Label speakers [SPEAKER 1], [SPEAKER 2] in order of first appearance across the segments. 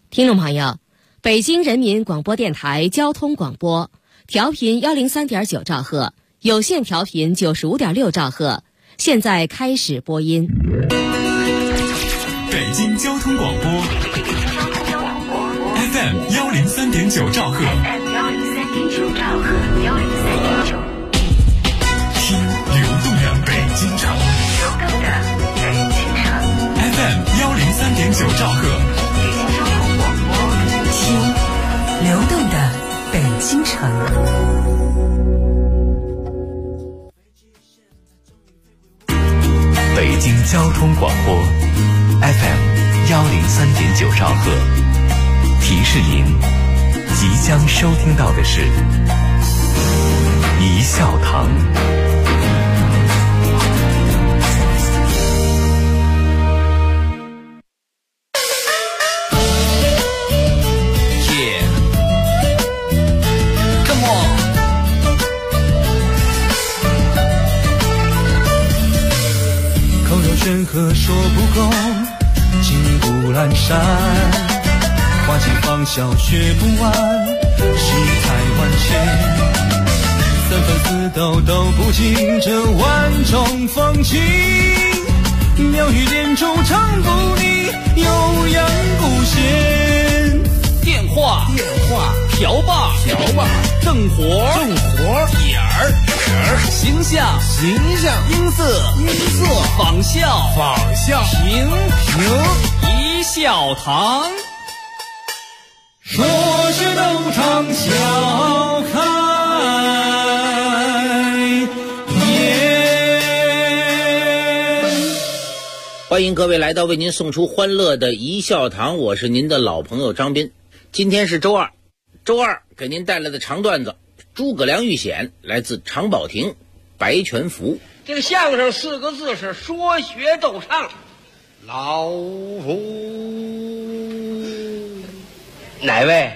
[SPEAKER 1] 听众朋友，北京人民广播电台交通广播，调频103.9兆赫，有线调频95.6兆赫，现在开始播音。
[SPEAKER 2] 北京交通广播 FM 103.9兆赫，听流动的北京城，FM 103.9兆赫，
[SPEAKER 3] 听流动的北京城。
[SPEAKER 4] 北京交通广播 FM 103.9兆赫，提示您即将收听到的是一笑堂。
[SPEAKER 5] 山河说不够，金不阑珊，花期芳笑学不完，世态万千，三分四斗都不尽这万种风情，妙语连珠唱不腻，悠扬古弦，
[SPEAKER 6] 电话瓢把正活点儿形象音色仿效评一笑堂，
[SPEAKER 5] 说是斗场笑开颜。
[SPEAKER 6] 欢迎各位来到为您送出欢乐的一笑堂，我是您的老朋友张斌。今天是周二给您带来的长段子诸葛亮遇险，来自常宝霆、白全福。
[SPEAKER 7] 这个相声4个字是说学逗唱。老夫哪位？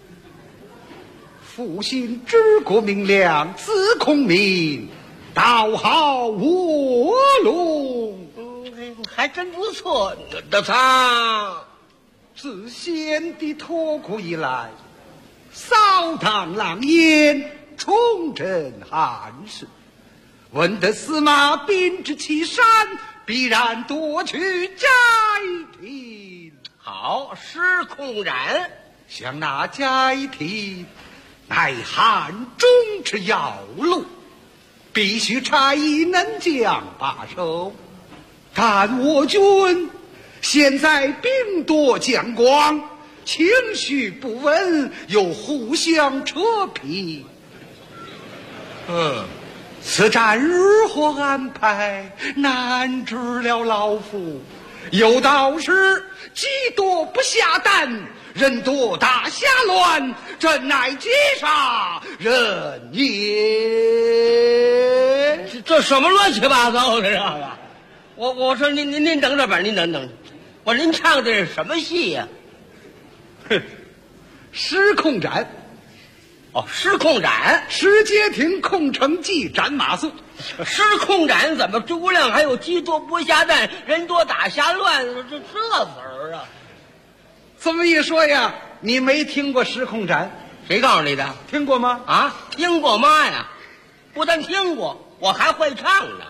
[SPEAKER 8] 父亲治国明亮，字孔明，道号卧龙。
[SPEAKER 7] 还真不错。他
[SPEAKER 8] 自先帝脱国以来，扫荡狼烟，重振汉室。闻得司马兵至岐山，必然夺取斋庭。
[SPEAKER 7] 好，失控斩。
[SPEAKER 8] 想那斋庭乃汉中之要路，必须差役能将把守。但我军现在兵多将广，情绪不稳，又互相扯皮。此战如何安排，难知了老夫。有道是鸡多不下蛋，人多大瞎乱，朕乃劫杀人也。
[SPEAKER 7] 这什么乱七八糟的这个？我说您等着吧，您等着。我说您唱的是什么戏呀？
[SPEAKER 8] 失控斩。
[SPEAKER 7] 失控斩，
[SPEAKER 8] 石阶亭空城计斩马谡。
[SPEAKER 7] 失控斩怎么诸葛亮还有鸡多不下蛋，人多打瞎乱，这词儿啊？
[SPEAKER 8] 这么一说呀，你没听过失控斩？
[SPEAKER 7] 谁告诉你的？
[SPEAKER 8] 听过吗？
[SPEAKER 7] 啊，听过妈呀！不但听过，我还会唱呢。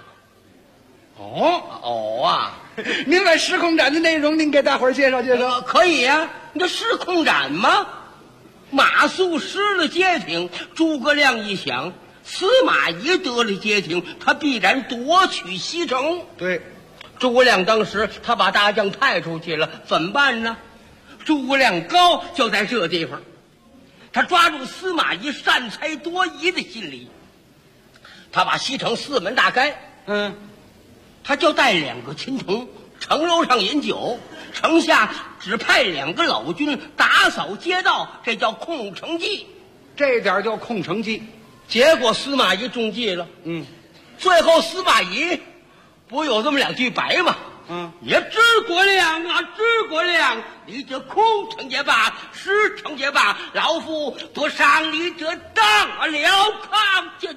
[SPEAKER 8] 您把失控斩的内容您给大伙儿介绍介绍。
[SPEAKER 7] 可以呀，你这失控斩吗？马谡失了街亭，诸葛亮一想，司马懿得了街亭，他必然夺取西城。
[SPEAKER 8] 对，
[SPEAKER 7] 诸葛亮当时他把大将派出去了，怎么办呢？诸葛亮高就在这地方，他抓住司马懿擅才夺仪的心理，他把西城4门大开，他就带2个亲童城楼上饮酒，城下只派2个老军打扫街道，这叫控城计。
[SPEAKER 8] 这点叫控城计。
[SPEAKER 7] 结果司马懿中计了。最后司马懿不有这么2句白吗？也诸葛亮啊，诸葛亮，你这空城也罢，实城也罢，老夫多赏你这当了康。这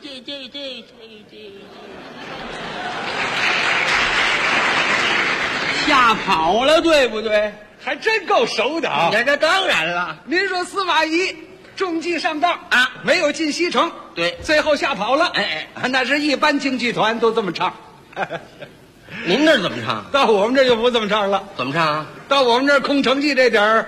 [SPEAKER 7] 吓跑了，对不对？
[SPEAKER 8] 还真够熟的啊！
[SPEAKER 7] 这当然了。
[SPEAKER 8] 您说司马懿中计上当
[SPEAKER 7] 啊，
[SPEAKER 8] 没有进西城，
[SPEAKER 7] 对，
[SPEAKER 8] 最后吓跑了。那是一般京剧团都这么唱。
[SPEAKER 7] 您那儿怎么唱？
[SPEAKER 8] 到我们这就不这么唱了。
[SPEAKER 7] 怎么唱啊？
[SPEAKER 8] 到我们这空城计这点儿，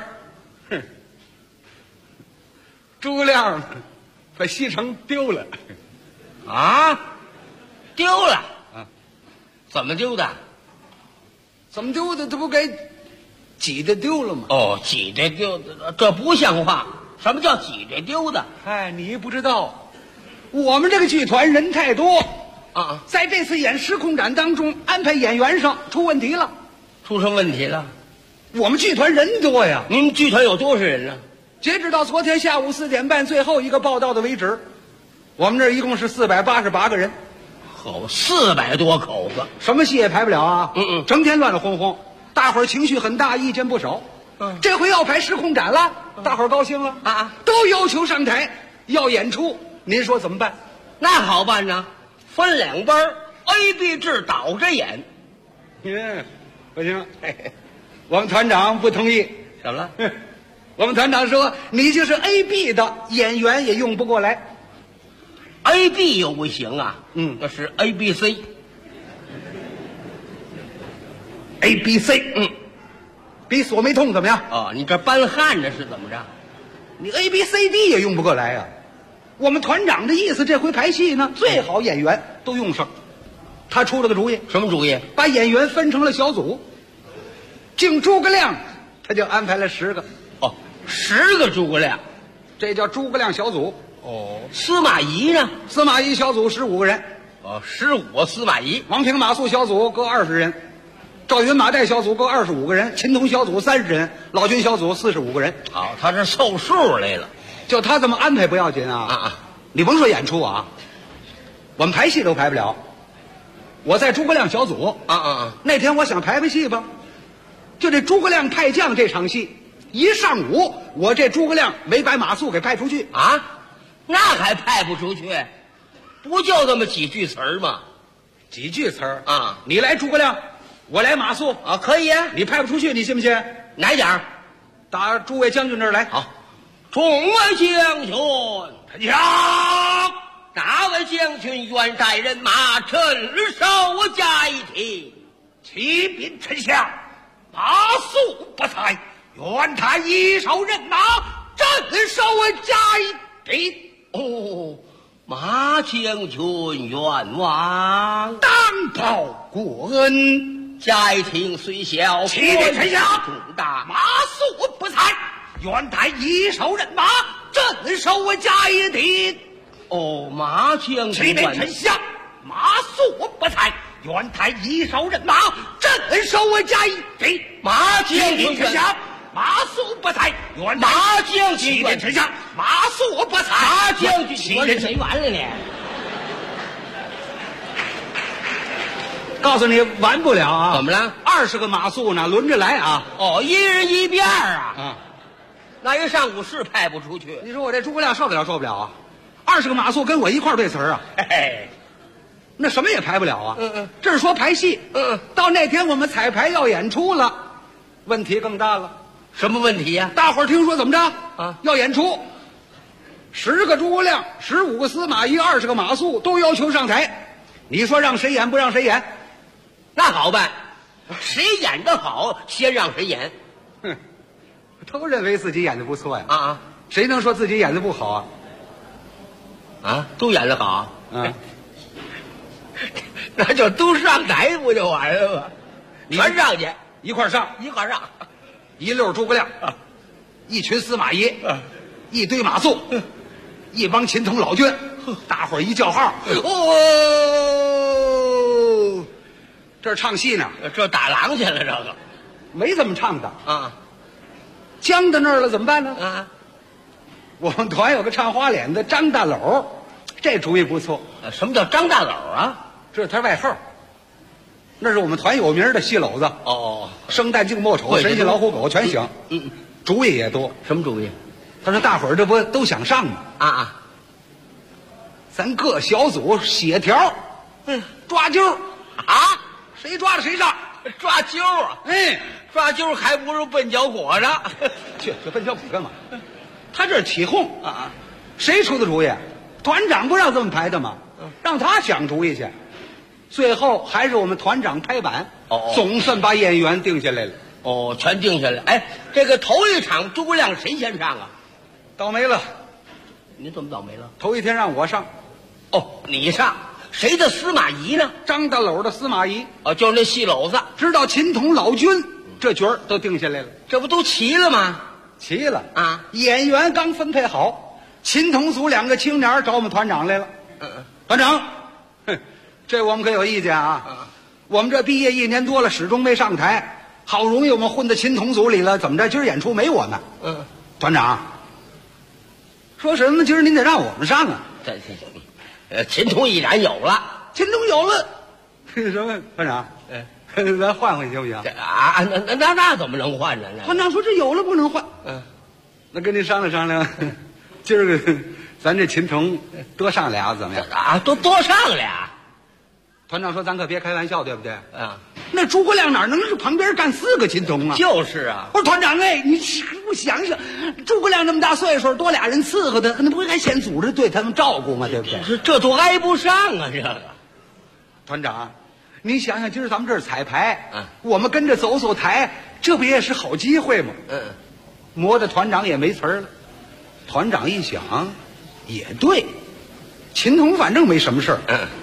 [SPEAKER 8] 诸葛亮把西城丢了。
[SPEAKER 7] 啊，丢了
[SPEAKER 8] 啊？
[SPEAKER 7] 怎么丢的？
[SPEAKER 8] 怎么丢的？他不该挤得丢了吗？
[SPEAKER 7] 哦，挤着丢的，这不像话。什么叫挤着丢的？
[SPEAKER 8] 哎，你不知道，我们这个剧团人太多
[SPEAKER 7] 啊，
[SPEAKER 8] 在这次演时空展当中安排演员上出问题了。
[SPEAKER 7] 出什么问题了？
[SPEAKER 8] 我们剧团人多呀。
[SPEAKER 7] 您剧团有多少人呢？
[SPEAKER 8] 截止到昨天下午4点半最后一个报道的为止，我们这儿一共是488个人。
[SPEAKER 7] 好，400多口子，
[SPEAKER 8] 什么戏也排不了啊。整天乱乱哄哄，大伙儿情绪很大，意见不少。这回要排时空展了，大伙儿高兴了啊，都要求上台要演出。您说怎么办？
[SPEAKER 7] 那好办呢，分2班 ，A、B 制倒着演。
[SPEAKER 8] 不行，我们团长不同意。
[SPEAKER 7] 怎么了？
[SPEAKER 8] 我们团长说，你就是 A、B 的演员也用不过来。
[SPEAKER 7] A、B 又不行啊，那是
[SPEAKER 8] A、B、C。比锁眉痛怎么样？
[SPEAKER 7] 哦，你这搬汉子是怎么着？
[SPEAKER 8] 你 A、B、C、D 也用不过来呀。我们团长的意思，这回排戏呢，最好演员都用上。他出了个主意，
[SPEAKER 7] 什么主意？
[SPEAKER 8] 把演员分成了小组。净诸葛亮，他就安排了10个。
[SPEAKER 7] 哦，10个诸葛亮，
[SPEAKER 8] 这叫诸葛亮小组。
[SPEAKER 7] 哦，司马懿呢？
[SPEAKER 8] 司马懿小组15个人。
[SPEAKER 7] 哦，15个司马懿。
[SPEAKER 8] 王平马谡小组各20人。赵云马岱小组各25个人，秦童小组30人，老君小组45个人。
[SPEAKER 7] 好，他是凑数来了。
[SPEAKER 8] 就他这么安排不要紧啊！你甭说演出啊，我们排戏都排不了。我在诸葛亮小组那天我想排戏吧，就这诸葛亮派将这场戏，一上午我这诸葛亮没把马谡给派出去
[SPEAKER 7] 啊，那还派不出去？不就这么几句词儿吗？
[SPEAKER 8] 几句词儿
[SPEAKER 7] 啊？
[SPEAKER 8] 你来诸葛亮，我来马谡
[SPEAKER 7] 啊，可以啊。
[SPEAKER 8] 你派不出去，你信不信？
[SPEAKER 7] 哪一点？
[SPEAKER 8] 打诸位将军这儿来。
[SPEAKER 7] 好，众位将军，
[SPEAKER 8] 呀，
[SPEAKER 7] 哪位将军愿带人马镇守嘉义亭？
[SPEAKER 8] 启禀丞相，马谡不在，愿他一手人马镇守嘉义亭。
[SPEAKER 7] 哦，马将军冤枉，
[SPEAKER 8] 当报国恩。
[SPEAKER 7] 嘉义亭虽小，
[SPEAKER 8] 启禀丞相，
[SPEAKER 7] 重大，
[SPEAKER 8] 马谡不在，愿带一手人马镇守嘉义亭。
[SPEAKER 7] 哦，马将军，
[SPEAKER 8] 启禀丞相，马谡不在，愿带一手人马镇守嘉义亭。
[SPEAKER 7] 马将军，
[SPEAKER 8] 丞相，马谡不在，愿
[SPEAKER 7] 马将军，
[SPEAKER 8] 启禀丞相，马谡不在，
[SPEAKER 7] 马将军，
[SPEAKER 8] 启禀
[SPEAKER 7] 谁完了呢？
[SPEAKER 8] 告诉你完不了啊！
[SPEAKER 7] 怎么了
[SPEAKER 8] ？20个马谡呢，轮着来啊！
[SPEAKER 7] 哦，一人一遍啊！那一上午是派不出去。
[SPEAKER 8] 你说我这诸葛亮受得了受不了啊？20个马谡跟我一块对词儿啊！
[SPEAKER 7] 嘿，
[SPEAKER 8] 那什么也排不了啊！这是说排戏。到那天我们彩排要演出了，问题更大了。
[SPEAKER 7] 什么问题呀？
[SPEAKER 8] 大伙儿听说怎么着
[SPEAKER 7] 啊？
[SPEAKER 8] 要演出，10个诸葛亮，15个司马懿，20个马谡都要求上台。你说让谁演不让谁演？
[SPEAKER 7] 那好办，谁演得好，先让谁演。
[SPEAKER 8] 都认为自己演的不错呀。
[SPEAKER 7] 啊，
[SPEAKER 8] 谁能说自己演的不好啊？
[SPEAKER 7] 啊，都演得好。
[SPEAKER 6] 那就都上台不就完了吗？全上去，
[SPEAKER 8] 一块上，
[SPEAKER 6] 一块上，
[SPEAKER 8] 一溜诸葛亮，一群司马懿，一堆马谡，一帮秦童老君，大伙儿一叫号，哦，这儿唱戏呢，
[SPEAKER 6] 这打狼去了，这个
[SPEAKER 8] 没这么唱的
[SPEAKER 6] 啊，
[SPEAKER 8] 僵到那儿了怎么办呢？
[SPEAKER 6] 啊，
[SPEAKER 8] 我们团有个唱花脸的张大篓，这主意不错。
[SPEAKER 6] 什么叫张大篓啊？
[SPEAKER 8] 这是他外号，那是我们团有名的戏篓子。
[SPEAKER 6] 哦，
[SPEAKER 8] 生旦净末丑，神仙老虎狗全行。主意也多。
[SPEAKER 6] 什么主意？
[SPEAKER 8] 他说大伙儿这不都想上吗？
[SPEAKER 6] 啊，
[SPEAKER 8] 咱各小组协调，抓阄啊，谁抓了谁上。
[SPEAKER 7] 抓阄啊！
[SPEAKER 8] 哎，
[SPEAKER 7] 抓阄还不如笨脚果子。
[SPEAKER 8] 去这笨脚虎干嘛？他这是起哄啊！谁出的主意？团长不让这么排的吗？让他想主意去。最后还是我们团长拍板，总算把演员定下来了。
[SPEAKER 7] 哦，全定下来。哎，这个头一场诸葛亮谁先上啊？
[SPEAKER 8] 倒霉了，
[SPEAKER 7] 你怎么倒霉了？
[SPEAKER 8] 头一天让我上，
[SPEAKER 7] 哦，你上。谁的司马懿呢？
[SPEAKER 8] 张大篓的司马懿。
[SPEAKER 7] 哦，就是那戏篓子。
[SPEAKER 8] 直到秦童老君这角儿都定下来了，
[SPEAKER 7] 这不都齐了吗？
[SPEAKER 8] 齐了
[SPEAKER 7] 啊！
[SPEAKER 8] 演员刚分配好，秦童组2个青年找我们团长来了。团长，哼，这我们可有意见啊！我们这毕业1年多了，始终没上台，好容易我们混到秦童组里了，怎么着？今儿演出没我们？团长说什么？今儿您得让我们上啊！
[SPEAKER 7] 秦童已然有了，
[SPEAKER 8] 秦童有了，什么？团长，咱换换行不行？
[SPEAKER 7] 啊，那怎么能换呢？
[SPEAKER 8] 团长说这有了不能换。那跟您商量商量，今儿个咱这秦童多上俩怎么样？
[SPEAKER 7] 啊，多上俩。
[SPEAKER 8] 团长说咱可别开玩笑，对不对？
[SPEAKER 7] 啊，
[SPEAKER 8] 那诸葛亮哪能是旁边干4个秦童啊？
[SPEAKER 7] 就是啊。
[SPEAKER 8] 我说团长，哎，你不想想，诸葛亮那么大岁数，多俩人伺候他，那不应该先组织对他们照顾吗？对不对？
[SPEAKER 7] 这都挨不上啊！这个
[SPEAKER 8] 团长，您想想，今儿咱们这儿彩排，我们跟着走走台，这不也是好机会吗？磨的团长也没词儿了。团长一想，也对，秦童反正没什么事儿，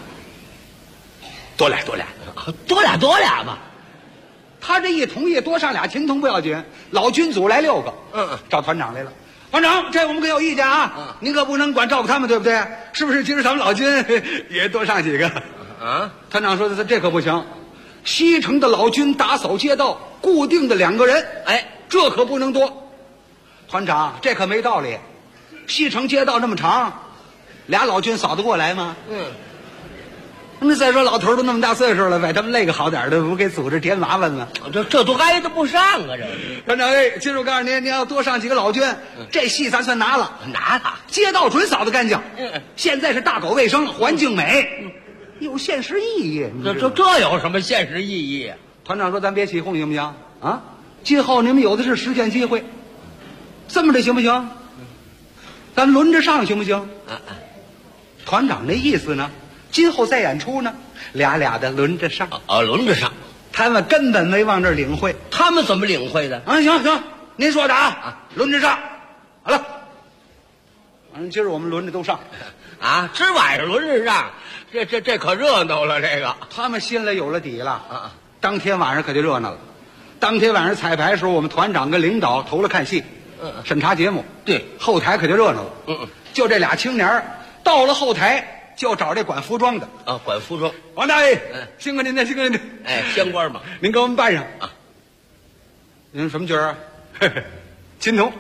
[SPEAKER 8] 多俩吧。他这一同意多上俩秦童不要紧，老君组来6个，找团长来了。团长，这我们可有意见啊！您可不能光照顾他们，对不对？是不是？今儿咱们老君也多上几个啊？团长说的这可不行，西城的老君打扫街道，固定的2个人，这可不能多。团长，这可没道理。西城街道那么长，俩老君扫得过来吗？那再说老头都那么大岁数了，把他们累个好点的，不给组织添麻烦吗？
[SPEAKER 7] 这都挨得不上啊！这
[SPEAKER 8] 团长，今儿我告诉您，您要多上几个老君，这戏咱算拿了，街道准扫得干净。现在是大搞卫生，环境美，有现实意义。
[SPEAKER 7] 这有什么现实意义？
[SPEAKER 8] 团长说咱别起哄行不行啊？今后你们有的是实践机会，这么着行不行？咱轮着上行不行？团长那意思呢？今后再演出呢，俩的轮着上。
[SPEAKER 7] 轮着上，
[SPEAKER 8] 他们根本没往这儿领会。
[SPEAKER 7] 他们怎么领会的？
[SPEAKER 8] 行，您说的轮着上，好了。今儿我们轮着都上，
[SPEAKER 7] 今晚上轮着上，这可热闹了。这个
[SPEAKER 8] 他们心里有了底了当天晚上可就热闹了。当天晚上彩排的时候，我们团长跟领导投了看戏，审查节目。
[SPEAKER 7] 对，
[SPEAKER 8] 后台可就热闹了。就这俩青年到了后台。就找这管服装的
[SPEAKER 7] 管服装。
[SPEAKER 8] 王大爷，辛苦您了，辛苦您了。
[SPEAKER 7] 县官嘛，
[SPEAKER 8] 您给我们办上您什么角儿秦童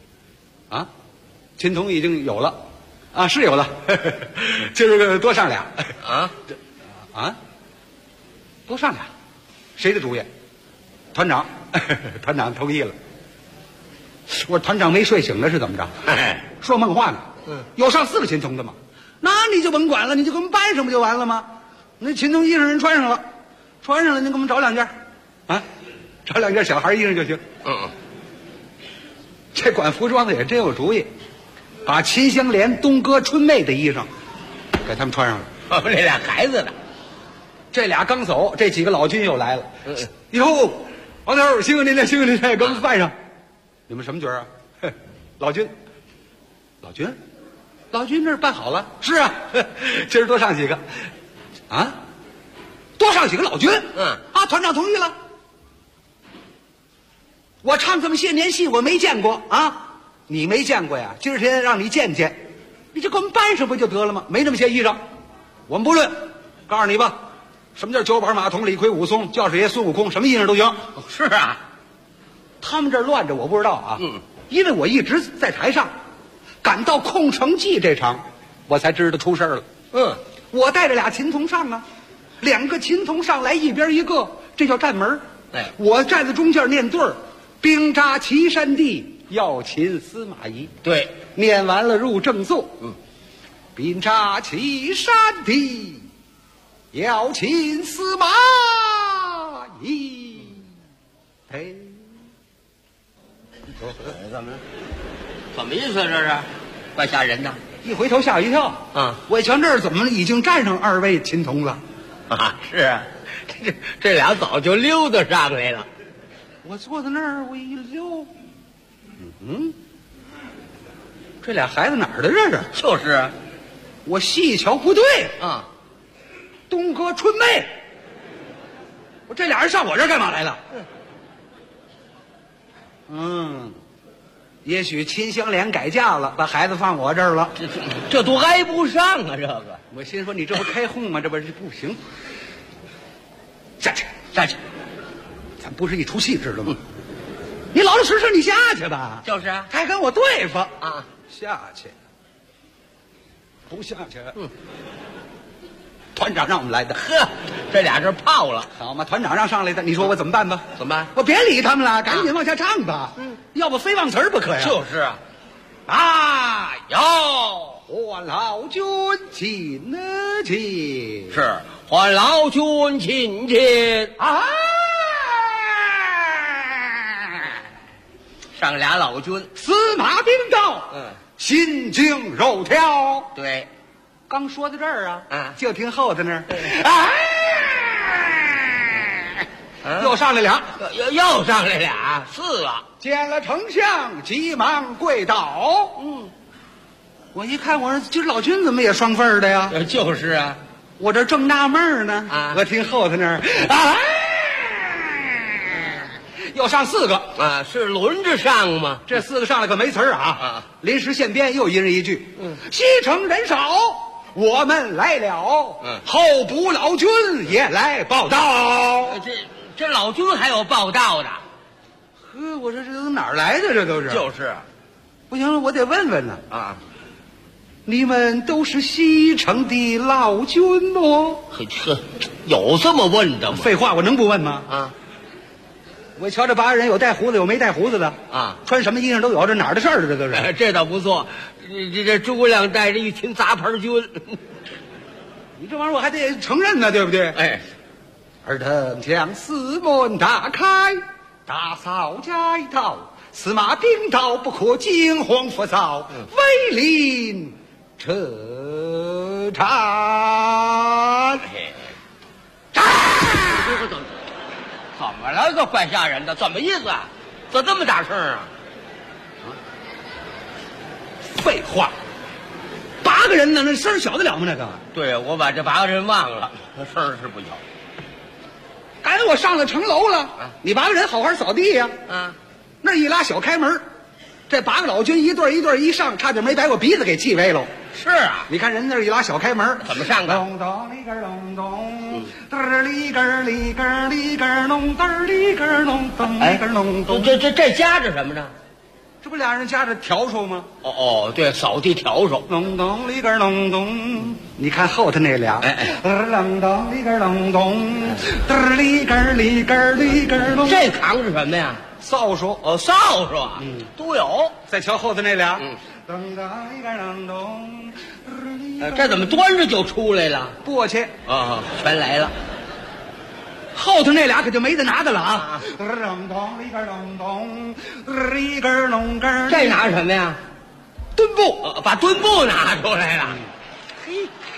[SPEAKER 8] 秦童已经有了是有了今儿个多上俩多上俩，谁的主意？团长团长同意了。我说团长没睡醒了是怎么着？说梦话呢。有上4个秦童的吗？那你就甭管了，你就给我们搬上不就完了吗？那秦童衣裳人穿上了，您给我们找2件找2件小孩衣裳就行。这管服装的也真有主意，把秦香莲、东哥、春妹的衣裳给他们穿上了。
[SPEAKER 7] 这俩孩子呢？
[SPEAKER 8] 这俩刚走，这几个老军又来了。哟，王头，辛苦您了，辛苦您了，给我们办上。你们什么角啊？老军这儿办好了。是啊，今儿多上几个多上几个老军。团长同意了。我唱这么些年戏，我没见过你没见过呀？今儿天让你见见，你就给我们搬上不就得了吗？没那么些衣裳，我们不论。告诉你吧，什么叫九板马童、李逵、武松、教师爷孙悟空，什么衣裳都行。
[SPEAKER 7] 是啊，
[SPEAKER 8] 他们这儿乱着我不知道因为我一直在台上。赶到空城计这场，我才知道出事了。我带着俩秦童上2个秦童上来，一边一个，这叫站门。我站在中间念对儿，兵扎岐山地，要擒司马懿。
[SPEAKER 7] 对，
[SPEAKER 8] 念完了入正座。兵扎岐山地，要擒司马一陪。
[SPEAKER 7] 怎么意思？这是怪吓人的
[SPEAKER 8] 一回头吓我一跳
[SPEAKER 7] 啊！
[SPEAKER 8] 我一瞧这儿怎么已经站上2位琴童了
[SPEAKER 7] 啊！是啊，这俩早就溜达上来了。
[SPEAKER 8] 我坐在那儿，我一溜，这俩孩子哪儿的这是？
[SPEAKER 7] 就是啊，
[SPEAKER 8] 我细一瞧不对
[SPEAKER 7] 啊，
[SPEAKER 8] 东哥春妹，我这俩人上我这儿干嘛来了？也许秦香莲改嫁了，把孩子放我这儿了。
[SPEAKER 7] 这都挨不上啊！这个，
[SPEAKER 8] 我心说你这不开轰吗？这不是不行，下去，咱不是一出戏知道吗？你老老实实你下去吧。
[SPEAKER 7] 就是啊，
[SPEAKER 8] 还跟我对付
[SPEAKER 7] 啊？
[SPEAKER 8] 下去，不下去。团长让我们来的。
[SPEAKER 7] 呵，这俩是泡了，
[SPEAKER 8] 好嘛？团长让上来的，你说我怎么办吧？
[SPEAKER 7] 怎么办？
[SPEAKER 8] 我别理他们了，赶紧往下唱吧。要不非忘词儿不可呀。
[SPEAKER 7] 就是啊，
[SPEAKER 8] 啊
[SPEAKER 7] 哟，
[SPEAKER 8] 我老君亲亲
[SPEAKER 7] 是还老君亲亲
[SPEAKER 8] 啊！
[SPEAKER 7] 上俩老君，
[SPEAKER 8] 司马兵道，心惊肉跳。
[SPEAKER 7] 对，
[SPEAKER 8] 刚说到这儿
[SPEAKER 7] 啊，
[SPEAKER 8] 就听后头那儿，又上来俩，
[SPEAKER 7] 又上来俩，4个。
[SPEAKER 8] 见了丞相，急忙跪倒。我一看，我说这老君怎么也双份的呀？
[SPEAKER 7] 就是啊，
[SPEAKER 8] 我这正纳闷呢。我听后头那儿，又上4个
[SPEAKER 7] 啊，是轮着上吗？
[SPEAKER 8] 这4个上来可没词儿啊！临时现编，又一人一句。西城人少，我们来了。候补老君也来报道。
[SPEAKER 7] 这老君还有报道的。
[SPEAKER 8] 呵，我说这都哪儿来的？这都是。
[SPEAKER 7] 就是，
[SPEAKER 8] 不行了，我得问问呢。
[SPEAKER 7] 啊，
[SPEAKER 8] 你们都是西城的老君哦？
[SPEAKER 7] 呵，有这么问的吗？
[SPEAKER 8] 废话，我能不问吗？
[SPEAKER 7] 啊。
[SPEAKER 8] 我瞧这8个人，有带胡子，有没带胡子的
[SPEAKER 7] 啊，
[SPEAKER 8] 穿什么衣裳都有，这哪儿的事儿？这都是。
[SPEAKER 7] 这倒不错，这诸葛亮带着一群杂牌军，
[SPEAKER 8] 你这玩意儿我还得承认呢，对不对？
[SPEAKER 7] 哎，
[SPEAKER 8] 尔等将四门打开，打扫街道，司马兵道不可惊慌浮躁，威临车站。
[SPEAKER 7] 怎么了？这怪吓人的，怎么意思啊？怎么这么大声啊？
[SPEAKER 8] 废话，8个人呢，那声小得了吗？那个。
[SPEAKER 7] 对，我把这8个人忘了，那声是不小。
[SPEAKER 8] 赶我上了城楼了，你8个人好好扫地呀。那一拉小开门，这8个老军一对一对一上，差点没把我鼻子给气歪喽。
[SPEAKER 7] 是啊，
[SPEAKER 8] 你看人那一拉小开门，
[SPEAKER 7] 怎么上的？
[SPEAKER 8] 咚咚里根咚咚，嘚里根里根里根咚，嘚里根咚咚里根咚咚。
[SPEAKER 7] 这夹着什么呢？
[SPEAKER 8] 这不俩人夹着笤帚吗？
[SPEAKER 7] 哦，对，扫地笤帚。
[SPEAKER 8] 咚咚里根咚咚，你看后头那俩，咚咚里根咚咚，嘚里根里根里根咚。
[SPEAKER 7] 这扛是什么呀？
[SPEAKER 8] 扫帚。
[SPEAKER 7] 哦，扫帚啊，都有。
[SPEAKER 8] 再瞧后头那俩，
[SPEAKER 7] 这怎么端着就出来了？
[SPEAKER 8] 簸箕
[SPEAKER 7] 啊，全来了。
[SPEAKER 8] 后头那俩可就没得拿的了啊！
[SPEAKER 7] 这拿什么呀？
[SPEAKER 8] 墩布，
[SPEAKER 7] 把墩布拿出来了。嘿，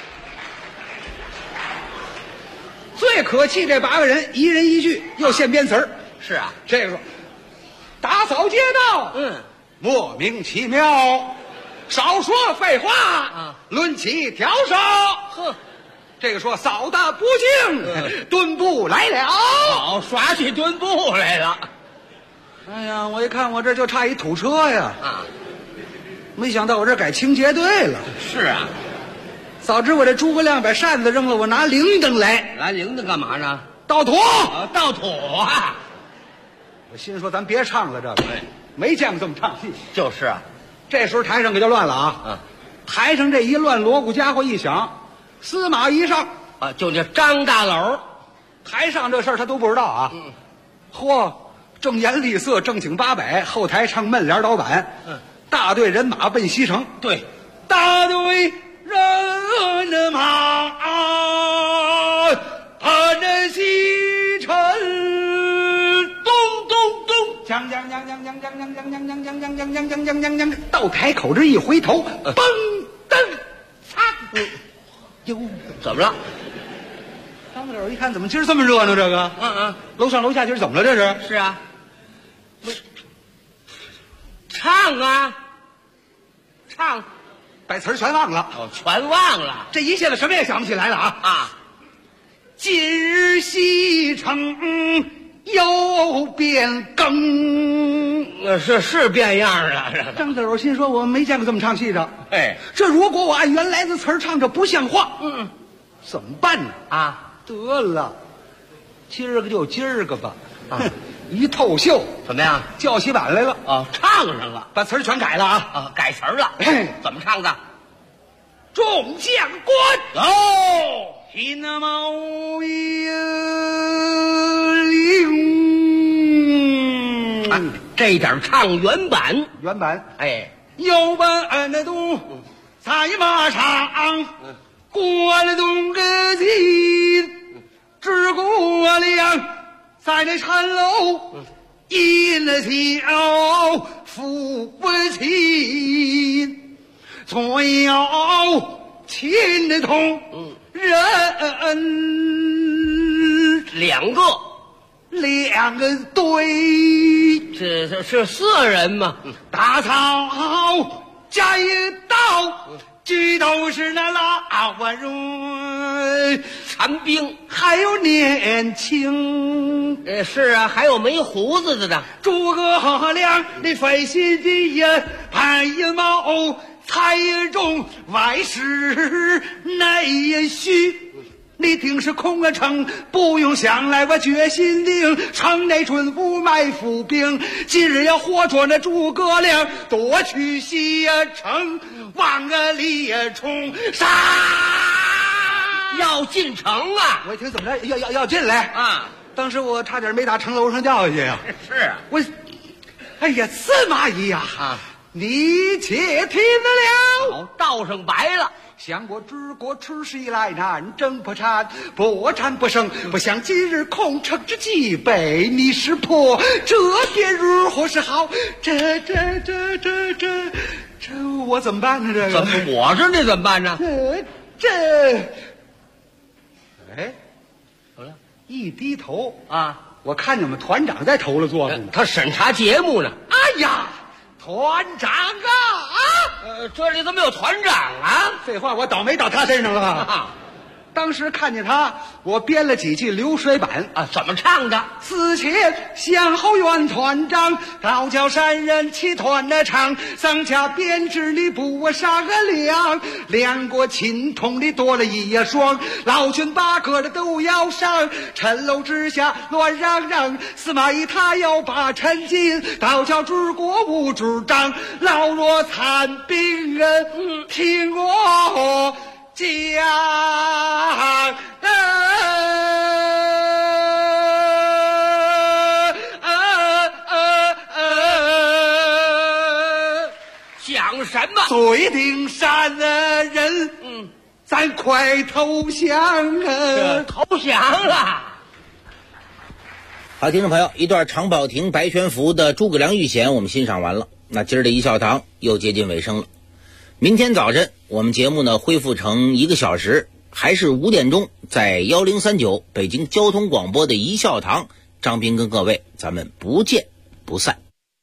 [SPEAKER 8] 最可气这8个人，一人一句，又现编词儿。
[SPEAKER 7] 是啊，
[SPEAKER 8] 这个说打扫街道，莫名其妙，少说废话啊，抡起笤帚，
[SPEAKER 7] 呵。
[SPEAKER 8] 这个说扫的不净，墩布来了，
[SPEAKER 7] 好，耍起墩布来了。
[SPEAKER 8] 哎呀，我一看我这就差一土车呀，没想到我这改清洁队了。
[SPEAKER 7] 是啊，
[SPEAKER 8] 早知我这诸葛亮把扇子扔了，我拿铃铛来。
[SPEAKER 7] 拿铃铛干嘛呢？
[SPEAKER 8] 倒土，
[SPEAKER 7] 倒土啊！
[SPEAKER 8] 我心说咱别唱了，这个没见过这么唱戏。
[SPEAKER 7] 就是啊，
[SPEAKER 8] 这时候台上可就乱了啊！台上这一乱，锣鼓家伙一响。司马一上
[SPEAKER 7] 啊，就这张大楼，
[SPEAKER 8] 台上这事儿他都不知道啊。嚯，正颜厉色，正经八百，后台唱闷帘倒板。大队人马奔西城。
[SPEAKER 7] 对，
[SPEAKER 8] 大队人马奔西城。 到台口这一回头，嘣噔，擦，哟，
[SPEAKER 7] 怎么了？
[SPEAKER 8] 张大友一看，怎么今儿这么热闹？这个，楼上楼下今儿怎么了？这是？
[SPEAKER 7] 是啊，唱啊，唱，
[SPEAKER 8] 把词儿全忘了。
[SPEAKER 7] 哦，全忘了。
[SPEAKER 8] 这一下子什么也想不起来了啊！今日西城又变更，
[SPEAKER 7] 是变样了。
[SPEAKER 8] 张大友心说：“我没见过这么唱戏的。
[SPEAKER 7] 哎，
[SPEAKER 8] 这如果我按原来的词儿唱，这不像话。怎么办呢？得了，今儿个就今儿个吧。一透袖，
[SPEAKER 7] 怎么样？
[SPEAKER 8] 叫起板来了。
[SPEAKER 7] 唱上了，
[SPEAKER 8] 把词儿全改了啊！
[SPEAKER 7] 改词儿了。怎么唱的？
[SPEAKER 8] 众将官
[SPEAKER 7] 哦，
[SPEAKER 8] 披那毛衣领，
[SPEAKER 7] 这点唱原版。
[SPEAKER 8] 原版，
[SPEAKER 7] 有
[SPEAKER 8] 本那东在马上过了东个金，只过了在那城楼饮了酒扶不起，左右亲的同人
[SPEAKER 7] 两个
[SPEAKER 8] 对，
[SPEAKER 7] 这是4人嘛？
[SPEAKER 8] 大草加一刀，举都是那老人
[SPEAKER 7] 残兵，
[SPEAKER 8] 还有年轻。
[SPEAKER 7] 是啊，还有没胡子的呢。
[SPEAKER 8] 诸葛亮那费心的呀，盘一毛才中，外事内虚。你定是空了城，不用想来我决心定，城内准不埋伏兵，今日要活捉那诸葛亮，夺取西城，往个列冲杀。
[SPEAKER 7] 要进城啊！
[SPEAKER 8] 我一听怎么着要进来
[SPEAKER 7] 啊！
[SPEAKER 8] 当时我差点没打城楼上掉下去呀！
[SPEAKER 7] 是啊，
[SPEAKER 8] 我，哎呀，司马懿呀！你且听得了，
[SPEAKER 7] 道上白了。
[SPEAKER 8] 相国治国出师以来难争不战，不战不胜，不想今日空城之计被你识破，这便如何是好？这我怎么办呢？这个
[SPEAKER 7] 怎么我这怎么办呢？
[SPEAKER 8] 好了，一低头
[SPEAKER 7] 我
[SPEAKER 8] 看见我们团长在头了坐着呢，
[SPEAKER 7] 他审查节目呢。
[SPEAKER 8] 哎呀，团长
[SPEAKER 7] 这里怎么有团长啊？
[SPEAKER 8] 废话，我倒霉到他身上了吧？当时看见他，我编了几句流水板
[SPEAKER 7] 怎么唱的？
[SPEAKER 8] 此前向后原团长，道教山人齐团的唱，丧家编制你不杀个两国亲同的多了一双，老君8个的都要上，城楼之下乱嚷嚷，司马懿他要把陈进，道教治国无主张，老弱残兵人听我讲。
[SPEAKER 7] 讲什么？
[SPEAKER 8] 最顶山的人，咱快投降
[SPEAKER 7] 投降了。
[SPEAKER 6] 好，听众朋友，一段常宝霆、白全福的《诸葛亮遇险》我们欣赏完了。那今儿的一笑堂又接近尾声了。明天早晨我们节目呢恢复成1个小时，还是5点钟，在1039北京交通广播的一笑堂，张斌跟各位咱们不见不散。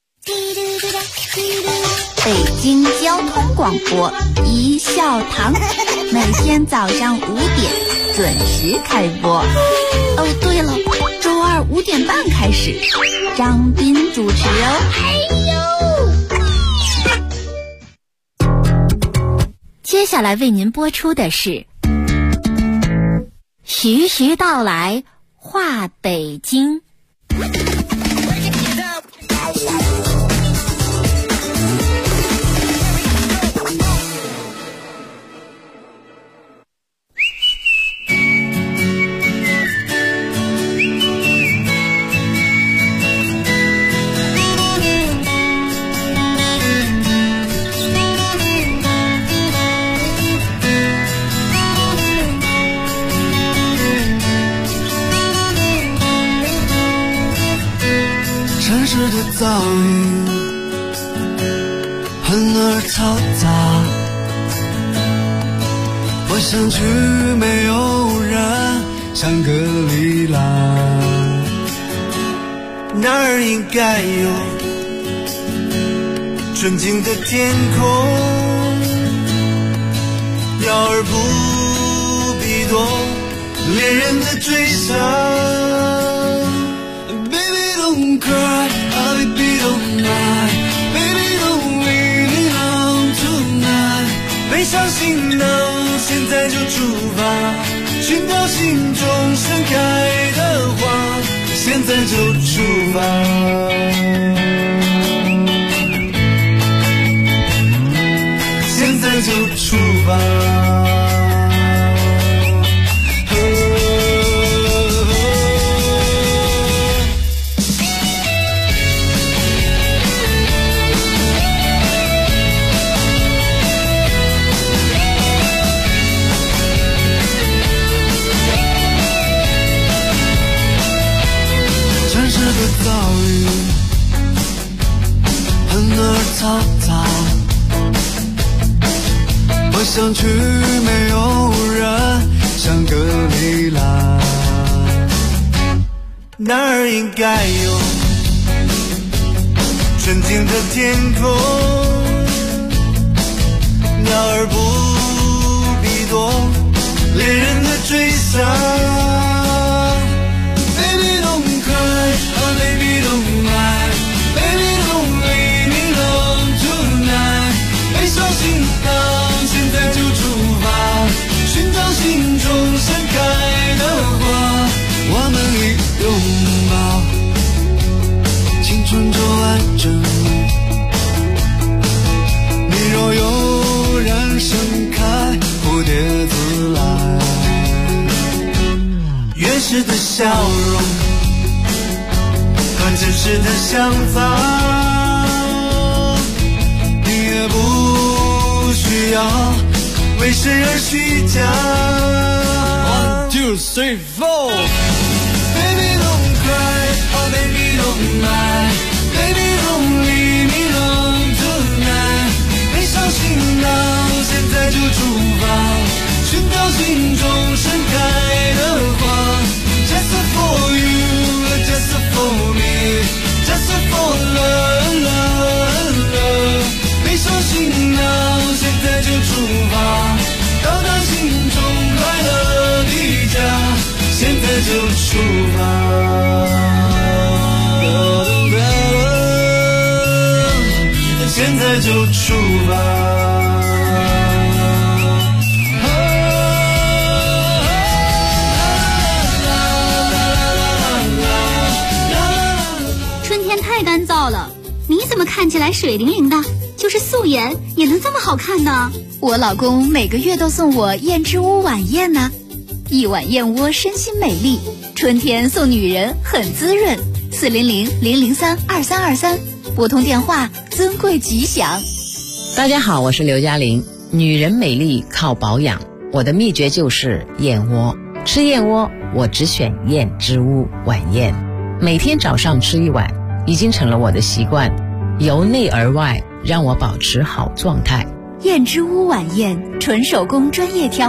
[SPEAKER 9] 北京交通广播一笑堂，每天早上5点准时开播。哦，对了，周二5点半开始，张斌主持哦。接下来为您播出的是徐徐道来话北京。
[SPEAKER 5] 城市的噪音嘈杂，我想去没有人，香格里拉，那儿应该有纯净的天空，鸟儿不必多，恋人的追杀。Baby don't cry, oh baby don't lie, baby don't leave me alone tonight。背上行囊，现在就出发，寻找心中盛开的花，现在就出发。现在就出发。城市的噪音很而嘈杂，我想去没有人，香格里拉，那儿应该有纯净的天空，鸟儿不必多，恋人的追杀。Baby don't cry, oh baby don't lie, baby don't leave me alone tonight。背上行囊，现在就出发，寻找心中盛开的花，我们一拥抱，青春就完整。你若有人盛开，蝴蝶自来。原始的笑容和真实的想法，你也不需要为谁而虚假。1, 2, 3, 4 Baby don't cry, oh baby don't lie, baby don't leave me alone tonight。背上行囊，现在就出发，寻找心中盛开的花。Just for you, just for me, just for love, love, love。背上行囊，现在就出发，到达心中快乐的家，现在就出发。现在就出发。
[SPEAKER 10] 太干燥了，你怎么看起来水灵灵的？就是素颜也能这么好看呢？
[SPEAKER 9] 我老公每个月都送我燕之屋晚宴呢，一碗燕窝身心美丽，春天送女人很滋润。400-003-2323，拨通电话，尊贵吉祥。
[SPEAKER 1] 大家好，我是刘嘉玲。女人美丽靠保养，我的秘诀就是燕窝。吃燕窝，我只选燕之屋晚宴，每天早上吃一碗。已经成了我的习惯，由内而外让我保持好状态。
[SPEAKER 9] 燕之屋晚宴，纯手工专业挑